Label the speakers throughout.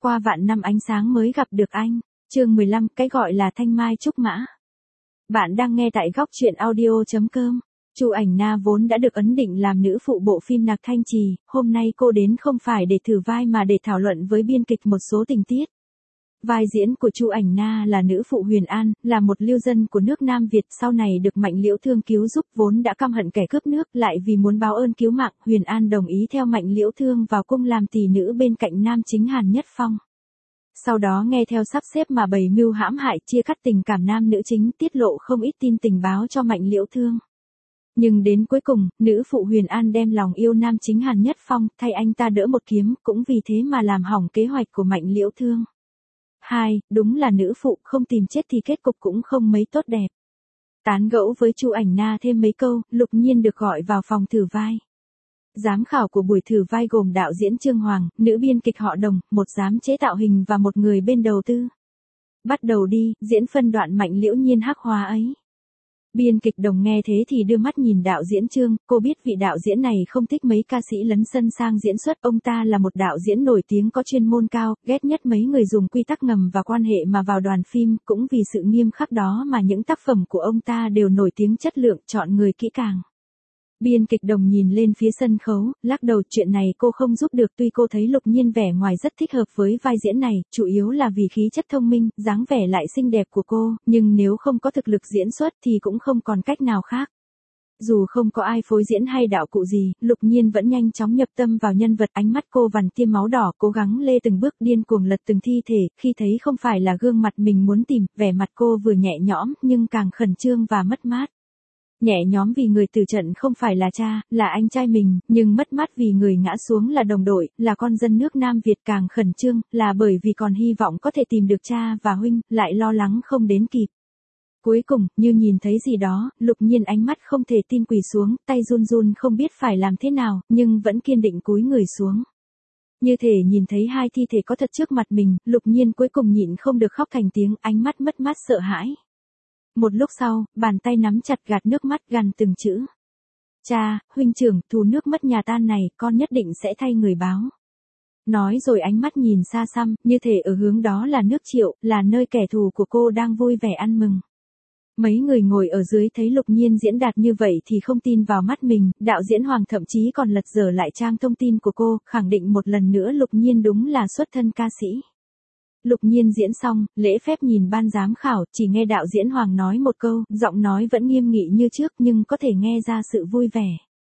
Speaker 1: qua vạn năm ánh sáng mới gặp được anh. Chương 15, cái gọi là thanh mai trúc mã. Bạn đang nghe tại góc truyện audio.com. Chu Ảnh Na vốn đã được ấn định làm nữ phụ bộ phim Nặc Thanh Trì, hôm nay cô đến không phải để thử vai mà để thảo luận với biên kịch một số tình tiết. Vai diễn của Chu Ảnh Na là nữ phụ Huyền An, là một lưu dân của nước Nam Việt, sau này được Mạnh Liễu Thương cứu giúp, vốn đã căm hận kẻ cướp nước, lại vì muốn báo ơn cứu mạng, Huyền An đồng ý theo Mạnh Liễu Thương vào cung làm tỳ nữ bên cạnh nam chính Hàn Nhất Phong. Sau đó nghe theo sắp xếp mà bày mưu hãm hại, chia cắt tình cảm nam nữ chính, tiết lộ không ít tin tình báo cho Mạnh Liễu Thương. Nhưng đến cuối cùng, nữ phụ Huyền An đem lòng yêu nam chính Hàn Nhất Phong, thay anh ta đỡ một kiếm, cũng vì thế mà làm hỏng kế hoạch của Mạnh Liễu Thương. 2. Đúng là nữ phụ, không tìm chết thì kết cục cũng không mấy tốt đẹp. Tán gẫu với Chu Ảnh Na thêm mấy câu, Lục Nhiên được gọi vào phòng thử vai. Giám khảo của buổi thử vai gồm đạo diễn Trương Hoàng, nữ biên kịch họ Đồng, một giám chế tạo hình và một người bên đầu tư. Bắt đầu đi, diễn phân đoạn Mạnh Liễu Nhiên hắc hóa ấy. Biên kịch Đồng nghe thế thì đưa mắt nhìn đạo diễn Trương, cô biết vị đạo diễn này không thích mấy ca sĩ lấn sân sang diễn xuất, ông ta là một đạo diễn nổi tiếng có chuyên môn cao, ghét nhất mấy người dùng quy tắc ngầm và quan hệ mà vào đoàn phim, cũng vì sự nghiêm khắc đó mà những tác phẩm của ông ta đều nổi tiếng chất lượng, chọn người kỹ càng. Biên kịch Đồng nhìn lên phía sân khấu, lắc đầu, chuyện này cô không giúp được, tuy cô thấy Lục Nhiên vẻ ngoài rất thích hợp với vai diễn này, chủ yếu là vì khí chất thông minh, dáng vẻ lại xinh đẹp của cô, nhưng nếu không có thực lực diễn xuất thì cũng không còn cách nào khác. Dù không có ai phối diễn hay đạo cụ gì, Lục Nhiên vẫn nhanh chóng nhập tâm vào nhân vật, ánh mắt cô vằn tiêm máu đỏ, cố gắng lê từng bước, điên cuồng lật từng thi thể, khi thấy không phải là gương mặt mình muốn tìm, vẻ mặt cô vừa nhẹ nhõm nhưng càng khẩn trương và mất mát. Nhẹ nhõm vì người tử trận không phải là cha, là anh trai mình, nhưng mất mát vì người ngã xuống là đồng đội, là con dân nước Nam Việt, càng khẩn trương, là bởi vì còn hy vọng có thể tìm được cha và huynh, lại lo lắng không đến kịp. Cuối cùng, như nhìn thấy gì đó, Lục Nhiên ánh mắt không thể tin quỳ xuống, tay run run không biết phải làm thế nào, nhưng vẫn kiên định cúi người xuống. Như thể nhìn thấy hai thi thể có thật trước mặt mình, Lục Nhiên cuối cùng nhịn không được khóc thành tiếng, ánh mắt mất mát sợ hãi. Một lúc sau, bàn tay nắm chặt gạt nước mắt gằn từng chữ. Cha, huynh trưởng, thù nước mất nhà tan này, con nhất định sẽ thay người báo. Nói rồi ánh mắt nhìn xa xăm, như thể ở hướng đó là nước Triệu, là nơi kẻ thù của cô đang vui vẻ ăn mừng. Mấy người ngồi ở dưới thấy Lục Nhiên diễn đạt như vậy thì không tin vào mắt mình, đạo diễn Hoàng thậm chí còn lật dở lại trang thông tin của cô, khẳng định một lần nữa Lục Nhiên đúng là xuất thân ca sĩ. Lục Nhiên diễn xong, lễ phép nhìn ban giám khảo, chỉ nghe đạo diễn Hoàng nói một câu, giọng nói vẫn nghiêm nghị như trước nhưng có thể nghe ra sự vui vẻ.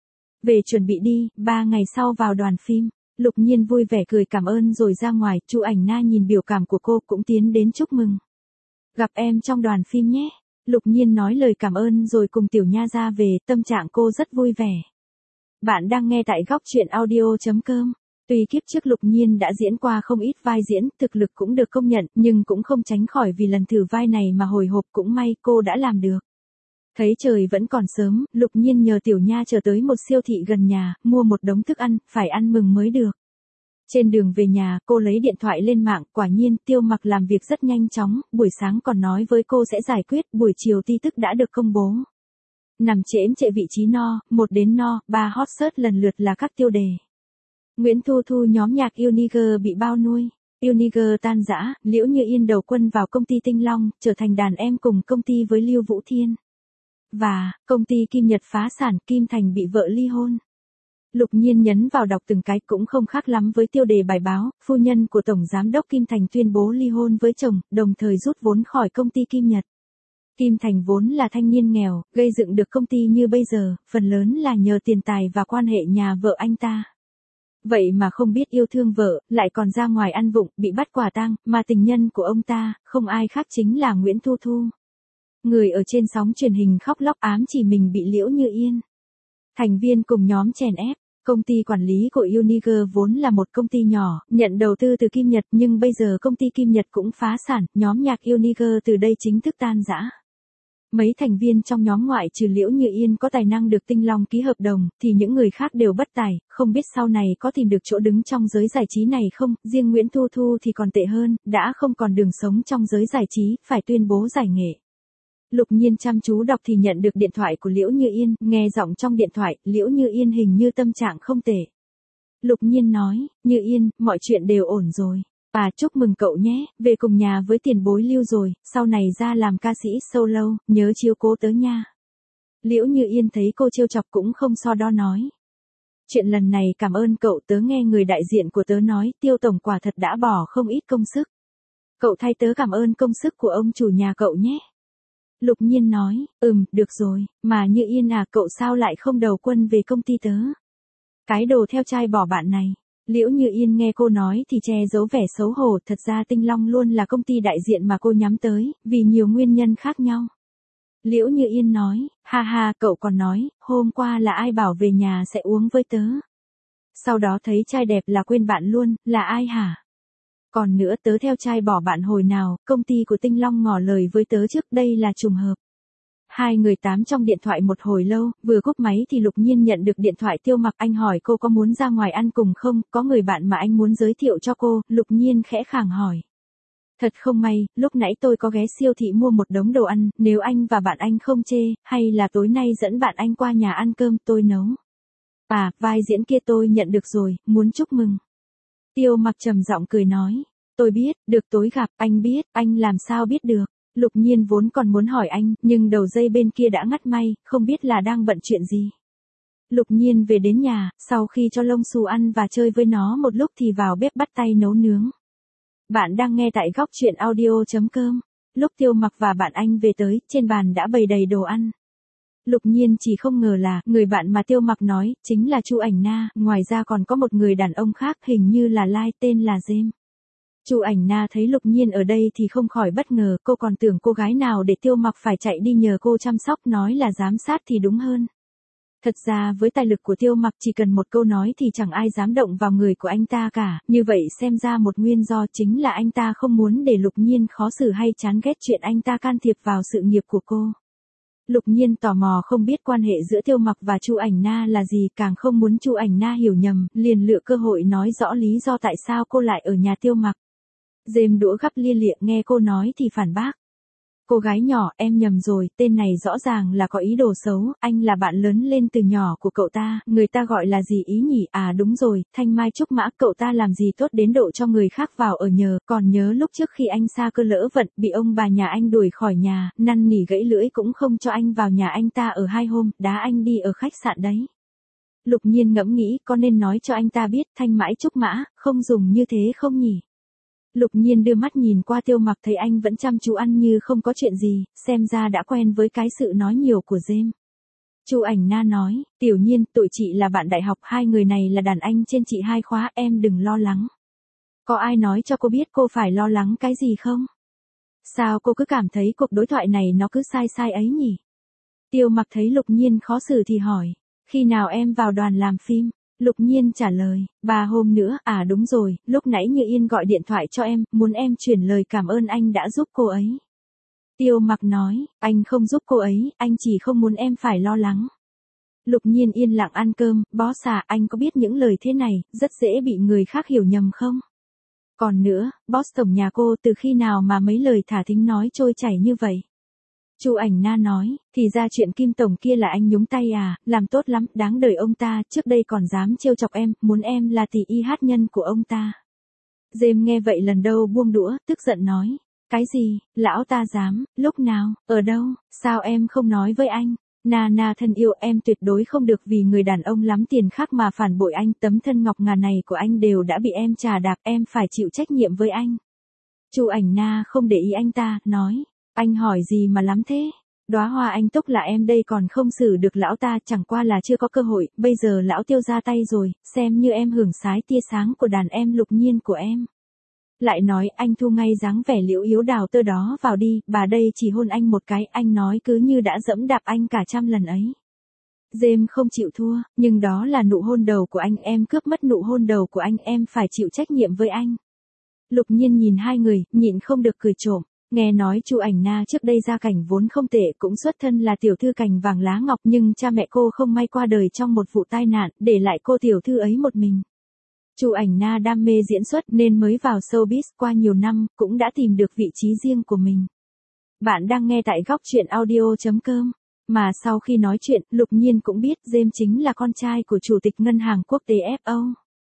Speaker 1: Về chuẩn bị đi, 3 ngày sau vào đoàn phim. Lục Nhiên vui vẻ cười cảm ơn rồi ra ngoài, Chu Ảnh Na nhìn biểu cảm của cô cũng tiến đến chúc mừng. Gặp em trong đoàn phim nhé. Lục Nhiên nói lời cảm ơn rồi cùng Tiểu Nha ra về, tâm trạng cô rất vui vẻ. Bạn đang nghe tại góc truyện audio.com. Tuy kiếp trước Lục Nhiên đã diễn qua không ít vai diễn, thực lực cũng được công nhận, nhưng cũng không tránh khỏi vì lần thử vai này mà hồi hộp, cũng may cô đã làm được. Thấy trời vẫn còn sớm, Lục Nhiên nhờ Tiểu Nha chờ tới một siêu thị gần nhà, mua một đống thức ăn, phải ăn mừng mới được. Trên đường về nhà, cô lấy điện thoại lên mạng, quả nhiên, Tiêu Mặc làm việc rất nhanh chóng, buổi sáng còn nói với cô sẽ giải quyết, buổi chiều tin tức đã được công bố. Nằm chễm chệ vị trí no, 1 đến no, 3 hot search lần lượt là các tiêu đề. Nguyễn Thu Thu nhóm nhạc Uniger bị bao nuôi. Uniger tan rã, Liễu Như Yên đầu quân vào công ty Tinh Long, trở thành đàn em cùng công ty với Lưu Vũ Thiên. Và, công ty Kim Nhật phá sản, Kim Thành bị vợ ly hôn. Lục Nhiên nhấn vào đọc từng cái, cũng không khác lắm với tiêu đề bài báo, phu nhân của Tổng Giám đốc Kim Thành tuyên bố ly hôn với chồng, đồng thời rút vốn khỏi công ty Kim Nhật. Kim Thành vốn là thanh niên nghèo, gây dựng được công ty như bây giờ, phần lớn là nhờ tiền tài và quan hệ nhà vợ anh ta. Vậy mà không biết yêu thương vợ, lại còn ra ngoài ăn vụng, bị bắt quả tang, mà tình nhân của ông ta, không ai khác chính là Nguyễn Thu Thu. Người ở trên sóng truyền hình khóc lóc ám chỉ mình bị Liễu Như Yên. Thành viên cùng nhóm chèn ép, công ty quản lý của Uniger vốn là một công ty nhỏ, nhận đầu tư từ Kim Nhật nhưng bây giờ công ty Kim Nhật cũng phá sản, nhóm nhạc Uniger từ đây chính thức tan rã. Mấy thành viên trong nhóm ngoại trừ Liễu Như Yên có tài năng được Tinh Long ký hợp đồng, thì những người khác đều bất tài, không biết sau này có tìm được chỗ đứng trong giới giải trí này không, riêng Nguyễn Thu Thu thì còn tệ hơn, đã không còn đường sống trong giới giải trí, phải tuyên bố giải nghệ. Lục Nhiên chăm chú đọc thì nhận được điện thoại của Liễu Như Yên, nghe giọng trong điện thoại, Liễu Như Yên hình như tâm trạng không tệ. Lục Nhiên nói, Như Yên, mọi chuyện đều ổn rồi. Chúc mừng cậu nhé, về cùng nhà với tiền bối Lưu rồi, sau này ra làm ca sĩ solo, nhớ chiếu cố tớ nha. Liễu Như Yên thấy cô trêu chọc cũng không so đo nói. Chuyện lần này cảm ơn cậu, tớ nghe người đại diện của tớ nói, Tiêu tổng quả thật đã bỏ không ít công sức. Cậu thay tớ cảm ơn công sức của ông chủ nhà cậu nhé. Lục Nhiên nói, được rồi, mà Như Yên à, cậu sao lại không đầu quân về công ty tớ? Cái đồ theo trai bỏ bạn này. Liễu Như Yên nghe cô nói thì che giấu vẻ xấu hổ, thật ra Tinh Long luôn là công ty đại diện mà cô nhắm tới, vì nhiều nguyên nhân khác nhau. Liễu Như Yên nói, ha ha, cậu còn nói, hôm qua là ai bảo về nhà sẽ uống với tớ. Sau đó thấy trai đẹp là quên bạn luôn, là ai hả? Còn nữa, tớ theo trai bỏ bạn hồi nào, công ty của Tinh Long ngỏ lời với tớ trước đây là trùng hợp. Hai người tám trong điện thoại một hồi lâu, vừa cúp máy thì Lục Nhiên nhận được điện thoại Tiêu Mặc. Anh hỏi cô có muốn ra ngoài ăn cùng không, có người bạn mà anh muốn giới thiệu cho cô. Lục Nhiên khẽ khàng hỏi. Thật không may, lúc nãy tôi có ghé siêu thị mua một đống đồ ăn, nếu anh và bạn anh không chê, hay là tối nay dẫn bạn anh qua nhà ăn cơm tôi nấu. Vai diễn kia tôi nhận được rồi, muốn chúc mừng. Tiêu Mặc trầm giọng cười nói. Tôi biết, được tối gặp, anh biết, anh làm sao biết được. Lục Nhiên vốn còn muốn hỏi anh, nhưng đầu dây bên kia đã ngắt may, không biết là đang bận chuyện gì. Lục Nhiên về đến nhà, sau khi cho lông xù ăn và chơi với nó một lúc thì vào bếp bắt tay nấu nướng. Bạn đang nghe tại góc truyện audio.com. Lúc Tiêu Mặc và bạn anh về tới, trên bàn đã bày đầy đồ ăn. Lục Nhiên chỉ không ngờ là, người bạn mà Tiêu Mặc nói, chính là Chu Ảnh Na, ngoài ra còn có một người đàn ông khác hình như là Lai, tên là James. Chu Ảnh Na thấy Lục Nhiên ở đây thì không khỏi bất ngờ, cô còn tưởng cô gái nào để Tiêu Mặc phải chạy đi nhờ cô chăm sóc, nói là giám sát thì đúng hơn. Thật ra với tài lực của Tiêu Mặc chỉ cần một câu nói thì chẳng ai dám động vào người của anh ta cả, như vậy xem ra một nguyên do chính là anh ta không muốn để Lục Nhiên khó xử hay chán ghét chuyện anh ta can thiệp vào sự nghiệp của cô. Lục Nhiên tò mò không biết quan hệ giữa Tiêu Mặc và Chu Ảnh Na là gì, càng không muốn Chu Ảnh Na hiểu nhầm, liền lựa cơ hội nói rõ lý do tại sao cô lại ở nhà Tiêu Mặc. Dêm đũa gắp lia lịa, nghe cô nói thì phản bác. Cô gái nhỏ, em nhầm rồi, tên này rõ ràng là có ý đồ xấu, anh là bạn lớn lên từ nhỏ của cậu ta, người ta gọi là gì ý nhỉ, đúng rồi, Thanh Mai Trúc Mã, cậu ta làm gì tốt đến độ cho người khác vào ở nhờ, còn nhớ lúc trước khi anh xa cơ lỡ vận, bị ông bà nhà anh đuổi khỏi nhà, năn nỉ gãy lưỡi cũng không cho anh vào nhà anh ta ở 2 hôm, đá anh đi ở khách sạn đấy. Lục Nhiên ngẫm nghĩ, có nên nói cho anh ta biết Thanh Mãi Trúc Mã, không dùng như thế không nhỉ? Lục Nhiên đưa mắt nhìn qua Tiêu Mặc thấy anh vẫn chăm chú ăn như không có chuyện gì, xem ra đã quen với cái sự nói nhiều của James. Chu Ảnh Na nói, Tiểu Nhiên, tụi chị là bạn đại học, hai người này là đàn anh trên chị 2 khóa, em đừng lo lắng. Có ai nói cho cô biết cô phải lo lắng cái gì không? Sao cô cứ cảm thấy cuộc đối thoại này nó cứ sai sai ấy nhỉ? Tiêu Mặc thấy Lục Nhiên khó xử thì hỏi, khi nào em vào đoàn làm phim? Lục Nhiên trả lời, 3 hôm nữa, đúng rồi, lúc nãy Như Yên gọi điện thoại cho em, muốn em chuyển lời cảm ơn anh đã giúp cô ấy. Tiêu Mặc nói, anh không giúp cô ấy, anh chỉ không muốn em phải lo lắng. Lục Nhiên yên lặng ăn cơm, boss anh có biết những lời thế này, rất dễ bị người khác hiểu nhầm không? Còn nữa, boss tổng nhà cô từ khi nào mà mấy lời thả thính nói trôi chảy như vậy? Chu Ảnh Na nói, thì ra chuyện Kim tổng kia là anh nhúng tay làm tốt lắm, đáng đời ông ta, trước đây còn dám trêu chọc em, muốn em là tỷ y hát nhân của ông ta. James nghe vậy lần đầu buông đũa, tức giận nói, cái gì, lão ta dám, lúc nào, ở đâu, sao em không nói với anh? Na thân yêu, em tuyệt đối không được vì người đàn ông lắm tiền khác mà phản bội anh, tấm thân ngọc ngà này của anh đều đã bị em trà đạp, em phải chịu trách nhiệm với anh. Chu Ảnh Na không để ý anh ta, nói, anh hỏi gì mà lắm thế? Đóa hoa anh túc là em đây còn không xử được lão ta, chẳng qua là chưa có cơ hội, bây giờ lão Tiêu ra tay rồi, xem như em hưởng sái tia sáng của đàn em Lục Nhiên của em. Lại nói anh thu ngay dáng vẻ liễu yếu đào tơ đó vào đi, bà đây chỉ hôn anh một cái, anh nói cứ như đã dẫm đạp anh cả 100 lần ấy. James không chịu thua, nhưng đó là nụ hôn đầu của anh, em cướp mất nụ hôn đầu của anh, em phải chịu trách nhiệm với anh. Lục Nhiên nhìn hai người, nhịn không được cười trộm. Nghe nói Chu Ảnh Na trước đây gia cảnh vốn không tệ, cũng xuất thân là tiểu thư cành vàng lá ngọc, nhưng cha mẹ cô không may qua đời trong một vụ tai nạn, để lại cô tiểu thư ấy một mình. Chu Ảnh Na đam mê diễn xuất nên mới vào showbiz, qua nhiều năm, cũng đã tìm được vị trí riêng của mình. Bạn đang nghe tại góc truyện audio.com. Mà sau khi nói chuyện, Lục Nhiên cũng biết James chính là con trai của Chủ tịch Ngân hàng Quốc tế FO.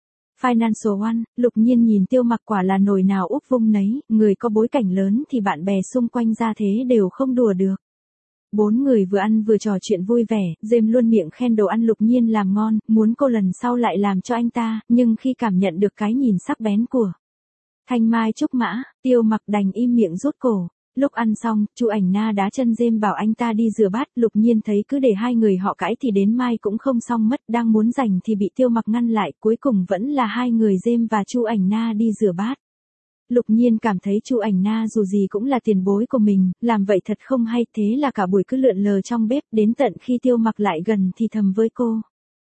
Speaker 1: Financial One, Lục Nhiên nhìn Tiêu Mặc quả là nồi nào úp vung nấy, người có bối cảnh lớn thì bạn bè xung quanh ra thế đều không đùa được. Bốn người vừa ăn vừa trò chuyện vui vẻ, James luôn miệng khen đồ ăn Lục Nhiên làm ngon, muốn cô lần sau lại làm cho anh ta, nhưng khi cảm nhận được cái nhìn sắc bén của Thanh Mai Trúc Mã, Tiêu Mặc đành im miệng rút cổ. Lúc ăn xong, Chu Ảnh Na đá chân James bảo anh ta đi rửa bát, Lục Nhiên thấy cứ để hai người họ cãi thì đến mai cũng không xong mất, đang muốn giành thì bị Tiêu Mặc ngăn lại, cuối cùng vẫn là hai người James và Chu Ảnh Na đi rửa bát. Lục Nhiên cảm thấy Chu Ảnh Na dù gì cũng là tiền bối của mình, làm vậy thật không hay, thế là cả buổi cứ lượn lờ trong bếp, đến tận khi Tiêu Mặc lại gần thì thầm với cô.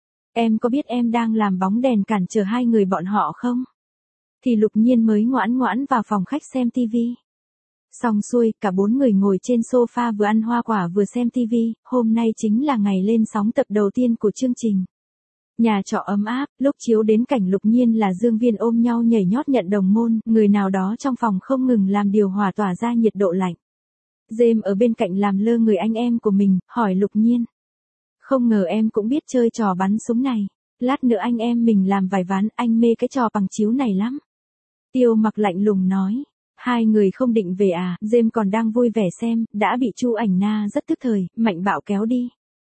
Speaker 1: Em có biết em đang làm bóng đèn cản trở hai người bọn họ không? Thì Lục Nhiên mới ngoãn ngoãn vào phòng khách xem tivi. Xong xuôi, cả bốn người ngồi trên sofa vừa ăn hoa quả vừa xem tivi, hôm nay chính là ngày lên sóng tập đầu tiên của chương trình. Nhà trọ ấm áp, lúc chiếu đến cảnh Lục Nhiên là Dương Viên ôm nhau nhảy nhót nhận đồng môn, người nào đó trong phòng không ngừng làm điều hòa tỏa ra nhiệt độ lạnh. James ở bên cạnh làm lơ người anh em của mình, hỏi Lục Nhiên. Không ngờ em cũng biết chơi trò bắn súng này, lát nữa anh em mình làm vài ván, anh mê cái trò bằng chiếu này lắm. Tiêu Mặc lạnh lùng nói. Hai người không định về à, James còn đang vui vẻ xem, đã bị Chu Ảnh Na rất tức thời, mạnh bạo kéo đi.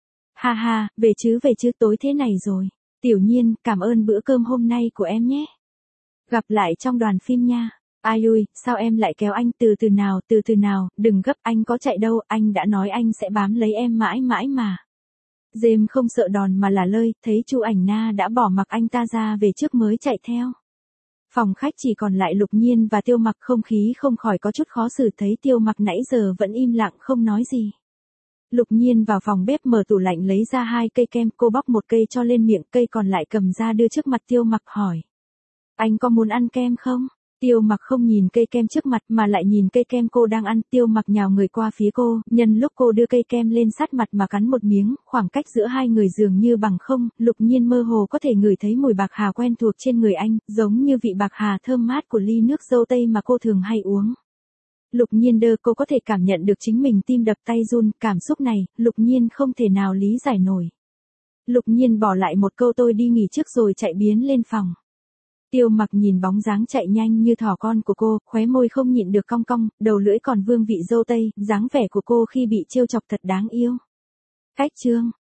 Speaker 1: Ha ha, về chứ tối thế này rồi. Tiểu Nhiên, cảm ơn bữa cơm hôm nay của em nhé. Gặp lại trong đoàn phim nha. Ai ui, sao em lại kéo anh, từ từ nào, đừng gấp, anh có chạy đâu, anh đã nói anh sẽ bám lấy em mãi mãi mà. James không sợ đòn mà là lơi, thấy Chu Ảnh Na đã bỏ mặc anh ta ra về trước mới chạy theo. Phòng khách chỉ còn lại Lục Nhiên và Tiêu Mặc, không khí không khỏi có chút khó xử, thấy Tiêu Mặc nãy giờ vẫn im lặng không nói gì. Lục Nhiên vào phòng bếp mở tủ lạnh lấy ra 2 cây kem, cô bóc một cây cho lên miệng, cây còn lại cầm ra đưa trước mặt Tiêu Mặc hỏi. Anh có muốn ăn kem không? Tiêu Mặc không nhìn cây kem trước mặt mà lại nhìn cây kem cô đang ăn, Tiêu Mặc nhào người qua phía cô, nhân lúc cô đưa cây kem lên sát mặt mà cắn một miếng, khoảng cách giữa hai người dường như bằng không, Lục Nhiên mơ hồ có thể ngửi thấy mùi bạc hà quen thuộc trên người anh, giống như vị bạc hà thơm mát của ly nước dâu tây mà cô thường hay uống. Lục Nhiên đơ, cô có thể cảm nhận được chính mình tim đập tay run, cảm xúc này, Lục Nhiên không thể nào lý giải nổi. Lục Nhiên bỏ lại một câu tôi đi nghỉ trước rồi chạy biến lên phòng. Tiêu Mặc nhìn bóng dáng chạy nhanh như thỏ con của cô, khóe môi không nhịn được cong cong, đầu lưỡi còn vương vị dâu tây, dáng vẻ của cô khi bị trêu chọc thật đáng yêu. Cách chương